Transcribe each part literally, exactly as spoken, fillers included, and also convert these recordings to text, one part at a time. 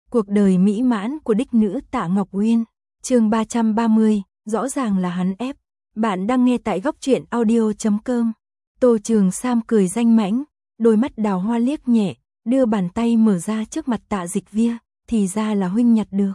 Cuộc đời mỹ mãn của đích nữ Tạ Ngọc Uyên. Chương ba trăm ba mươi, rõ ràng là hắn ép. Bạn đang nghe tại góc truyện audio chấm com. Tô Trường Sam cười danh mãnh, đôi mắt đào hoa liếc nhẹ, đưa bàn tay mở ra trước mặt Tạ Dịch Vi, thì ra là huynh nhặt được.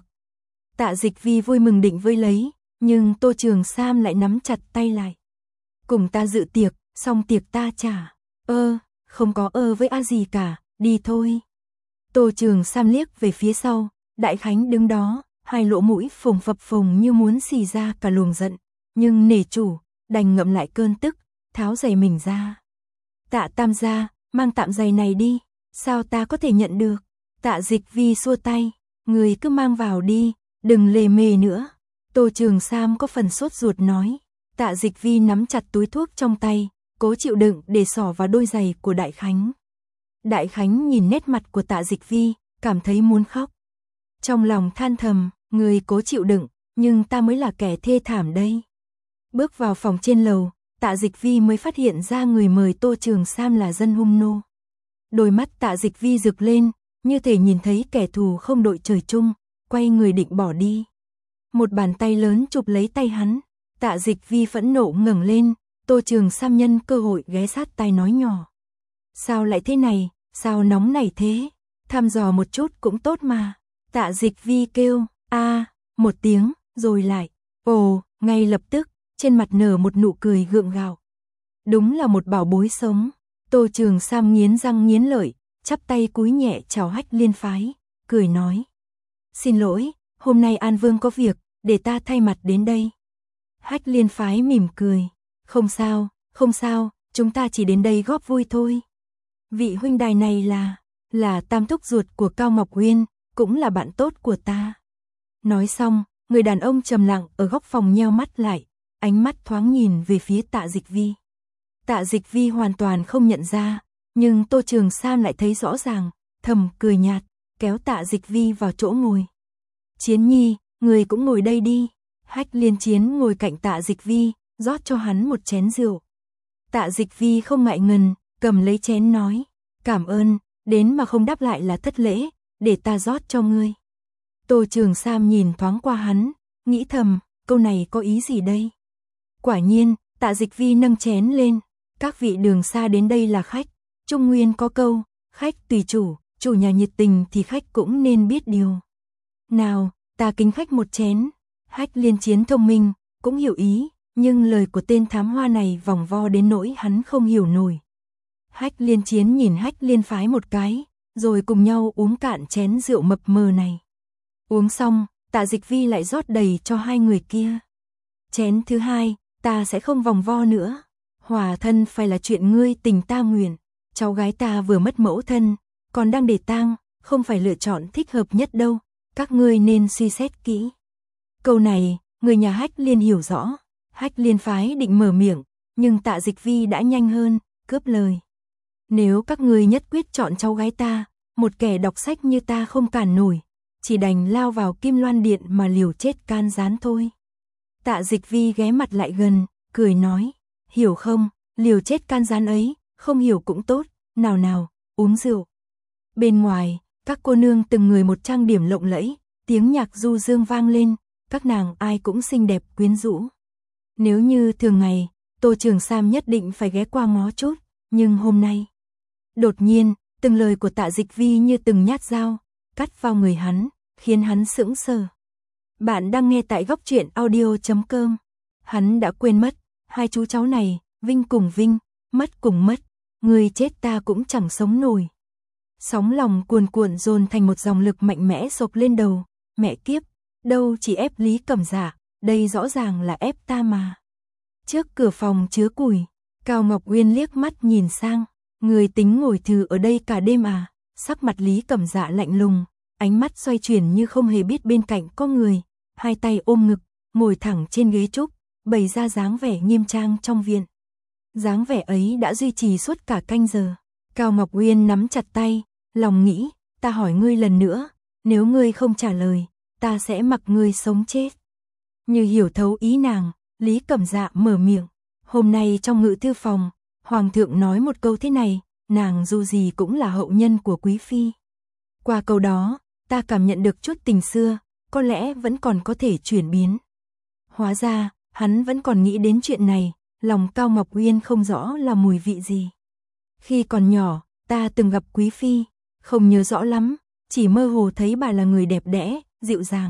Tạ Dịch Vi vui mừng định vơi lấy, nhưng Tô Trường Sam lại nắm chặt tay lại. Cùng ta dự tiệc, xong tiệc ta trả. Ơ, không có ơ với a gì cả, đi thôi. Tô Trường Sam liếc về phía sau, Đại Khánh đứng đó, hai lỗ mũi phồng phập phồng như muốn xì ra cả luồng giận, nhưng nể chủ, đành ngậm lại cơn tức, tháo giày mình ra. Tạ Tam gia, mang tạm giày này đi, sao ta có thể nhận được? Tạ Dịch Vi xua tay, người cứ mang vào đi, đừng lề mề nữa. Tô Trường Sam có phần sốt ruột nói. Tạ Dịch Vi nắm chặt túi thuốc trong tay, cố chịu đựng để xỏ vào đôi giày của Đại Khánh. Đại Khánh nhìn nét mặt của Tạ Dịch Vi, cảm thấy muốn khóc. Trong lòng than thầm, người cố chịu đựng, nhưng ta mới là kẻ thê thảm đây. Bước vào phòng trên lầu, Tạ Dịch Vi mới phát hiện ra người mời Tô Trường Sam là dân hung nô. Đôi mắt Tạ Dịch Vi rực lên, như thể nhìn thấy kẻ thù không đội trời chung, quay người định bỏ đi. Một bàn tay lớn chụp lấy tay hắn, Tạ Dịch Vi phẫn nộ ngẩng lên, Tô Trường Sam nhân cơ hội ghé sát tai nói nhỏ. Sao lại thế này, sao nóng nảy thế, thăm dò một chút cũng tốt mà. Tạ Dịch Vi kêu, a một tiếng, rồi lại, ồ, ngay lập tức, trên mặt nở một nụ cười gượng gạo. Đúng là một bảo bối sống. Tô Trường Sam nghiến răng nghiến lợi, chắp tay cúi nhẹ chào Hách Liên Phái, cười nói. Xin lỗi, hôm nay An Vương có việc, để ta thay mặt đến đây. Hách Liên Phái mỉm cười, không sao, không sao, chúng ta chỉ đến đây góp vui thôi. Vị huynh đài này là, là tam thúc ruột của Cao Ngọc Uyên, cũng là bạn tốt của ta. Nói xong, người đàn ông trầm lặng ở góc phòng nheo mắt lại, ánh mắt thoáng nhìn về phía Tạ Dịch Vi. Tạ Dịch Vi hoàn toàn không nhận ra, nhưng Tô Trường Sam lại thấy rõ ràng, thầm cười nhạt, kéo Tạ Dịch Vi vào chỗ ngồi. Chiến Nhi, người cũng ngồi đây đi. Hách Liên Chiến ngồi cạnh Tạ Dịch Vi, rót cho hắn một chén rượu. Tạ Dịch Vi không ngại ngần, cầm lấy chén nói, cảm ơn, đến mà không đáp lại là thất lễ, để ta rót cho ngươi. Tô Trường Sam nhìn thoáng qua hắn, nghĩ thầm, câu này có ý gì đây? Quả nhiên, Tạ Dịch Vi nâng chén lên, các vị đường xa đến đây là khách, Trung Nguyên có câu, khách tùy chủ, chủ nhà nhiệt tình thì khách cũng nên biết điều. Nào, ta kính khách một chén. Hách Liên Chiến thông minh, cũng hiểu ý, nhưng lời của tên thám hoa này vòng vo đến nỗi hắn không hiểu nổi. Hách Liên Chiến nhìn Hách Liên Phái một cái, rồi cùng nhau uống cạn chén rượu mập mờ này. Uống xong, Tạ Dịch Vi lại rót đầy cho hai người kia. Chén thứ hai, ta sẽ không vòng vo nữa. Hòa thân phải là chuyện ngươi tình ta nguyện. Cháu gái ta vừa mất mẫu thân, còn đang để tang, không phải lựa chọn thích hợp nhất đâu. Các ngươi nên suy xét kỹ. Câu này, người nhà Hách Liên hiểu rõ. Hách Liên Phái định mở miệng, nhưng Tạ Dịch Vi đã nhanh hơn, cướp lời. Nếu các ngươi nhất quyết chọn cháu gái ta, một kẻ đọc sách như ta không cản nổi, chỉ đành lao vào Kim Loan Điện mà liều chết can gián thôi. Tạ Dịch Vi ghé mặt lại gần, cười nói, hiểu không, liều chết can gián ấy, không hiểu cũng tốt, nào nào, uống rượu. Bên ngoài, các cô nương từng người một trang điểm lộng lẫy, tiếng nhạc du dương vang lên, các nàng ai cũng xinh đẹp quyến rũ. Nếu như thường ngày, Tô Trường Sam nhất định phải ghé qua ngó chút, nhưng hôm nay, đột nhiên, từng lời của Tạ Dịch Vi như từng nhát dao, cắt vào người hắn, khiến hắn sững sờ. Bạn đang nghe tại góc truyện audio chấm com. Hắn đã quên mất, hai chú cháu này, vinh cùng vinh, mất cùng mất, người chết ta cũng chẳng sống nổi. Sóng lòng cuồn cuộn dồn thành một dòng lực mạnh mẽ sộc lên đầu, mẹ kiếp, đâu chỉ ép Lý Cẩm Dạ, đây rõ ràng là ép ta mà. Trước cửa phòng chứa củi, Cao Ngọc Uyên liếc mắt nhìn sang, người tính ngồi thừ ở đây cả đêm à? Sắc mặt Lý Cẩm Dạ lạnh lùng, ánh mắt xoay chuyển như không hề biết bên cạnh có người, hai tay ôm ngực, ngồi thẳng trên ghế trúc, bày ra dáng vẻ nghiêm trang trong viện. Dáng vẻ ấy đã duy trì suốt cả canh giờ. Cao Ngọc Uyên nắm chặt tay, lòng nghĩ, ta hỏi ngươi lần nữa, nếu ngươi không trả lời, ta sẽ mặc ngươi sống chết. Như hiểu thấu ý nàng, Lý Cẩm Dạ mở miệng, hôm nay trong ngự thư phòng, Hoàng thượng nói một câu thế này, nàng dù gì cũng là hậu nhân của quý phi. Qua câu đó, ta cảm nhận được chút tình xưa, có lẽ vẫn còn có thể chuyển biến. Hóa ra, hắn vẫn còn nghĩ đến chuyện này, lòng Cao Ngọc Uyên không rõ là mùi vị gì. Khi còn nhỏ, ta từng gặp quý phi, không nhớ rõ lắm, chỉ mơ hồ thấy bà là người đẹp đẽ, dịu dàng.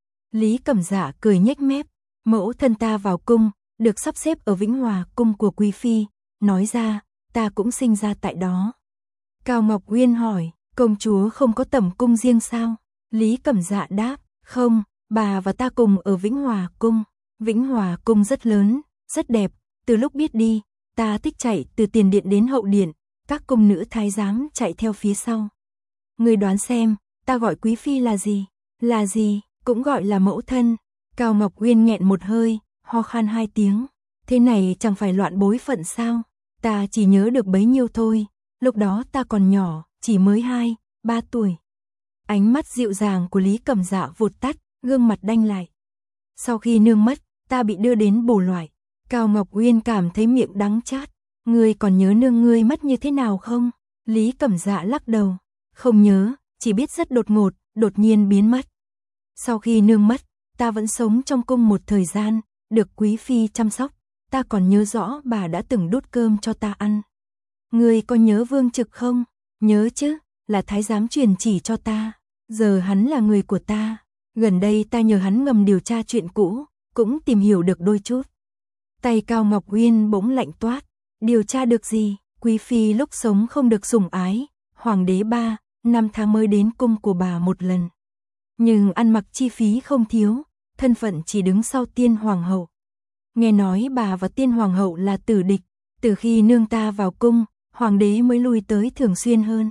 Lý Cẩm Dạ cười nhếch mép, mẫu thân ta vào cung, được sắp xếp ở Vĩnh Hòa cung của quý phi, nói ra, ta cũng sinh ra tại đó. Cao Ngọc Uyên hỏi, công chúa không có tẩm cung riêng sao? Lý Cẩm Dạ đáp, không, bà và ta cùng ở Vĩnh Hòa cung. Vĩnh Hòa cung rất lớn, rất đẹp, từ lúc biết đi, ta thích chạy từ tiền điện đến hậu điện, các cung nữ thái giám chạy theo phía sau. Người đoán xem, ta gọi quý phi là gì? Là gì? Cũng gọi là mẫu thân. Cao Ngọc Uyên nghẹn một hơi, ho khan hai tiếng. Thế này chẳng phải loạn bối phận sao? Ta chỉ nhớ được bấy nhiêu thôi, lúc đó ta còn nhỏ, chỉ mới hai, ba tuổi. Ánh mắt dịu dàng của Lý Cẩm Dạ vụt tắt, gương mặt đanh lại. Sau khi nương mất, ta bị đưa đến bổ loại. Cao Ngọc Uyên cảm thấy miệng đắng chát. Ngươi còn nhớ nương ngươi mất như thế nào không? Lý Cẩm Dạ lắc đầu. Không nhớ, chỉ biết rất đột ngột, đột nhiên biến mất. Sau khi nương mất, ta vẫn sống trong cung một thời gian, được quý phi chăm sóc. Ta còn nhớ rõ bà đã từng đút cơm cho ta ăn. Ngươi có nhớ Vương Trực không? Nhớ chứ, là thái giám truyền chỉ cho ta. Giờ hắn là người của ta. Gần đây ta nhờ hắn ngầm điều tra chuyện cũ, cũng tìm hiểu được đôi chút. Tay Cao Ngọc Uyên bỗng lạnh toát. Điều tra được gì? Quý phi lúc sống không được sủng ái, hoàng đế ba, năm tháng mới đến cung của bà một lần. Nhưng ăn mặc chi phí không thiếu, thân phận chỉ đứng sau tiên hoàng hậu. Nghe nói bà và tiên hoàng hậu là tử địch, từ khi nương ta vào cung, hoàng đế mới lui tới thường xuyên hơn.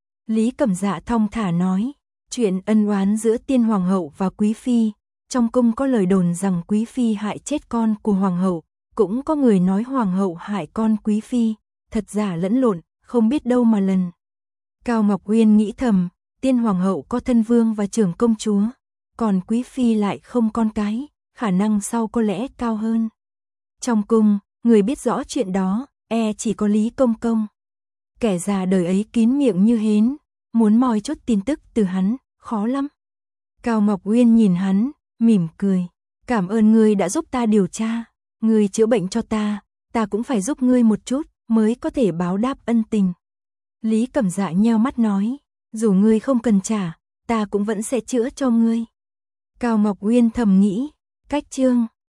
Lý Cẩm Dạ thong thả nói, chuyện ân oán giữa tiên hoàng hậu và quý phi, trong cung có lời đồn rằng quý phi hại chết con của hoàng hậu, cũng có người nói hoàng hậu hại con quý phi, thật giả lẫn lộn, không biết đâu mà lần. Cao Ngọc Uyên nghĩ thầm, tiên hoàng hậu có thân vương và trưởng công chúa, còn quý phi lại không con cái, khả năng sau có lẽ cao hơn. Trong cung, người biết rõ chuyện đó, e chỉ có Lý Công Công. Kẻ già đời ấy kín miệng như hến, muốn moi chút tin tức từ hắn, khó lắm. Cao Ngọc Uyên nhìn hắn, mỉm cười, cảm ơn ngươi đã giúp ta điều tra, ngươi chữa bệnh cho ta, ta cũng phải giúp ngươi một chút, mới có thể báo đáp ân tình. Lý Cẩm Dạ nheo mắt nói, dù ngươi không cần trả, ta cũng vẫn sẽ chữa cho ngươi. Cao Ngọc Uyên thầm nghĩ, cách chương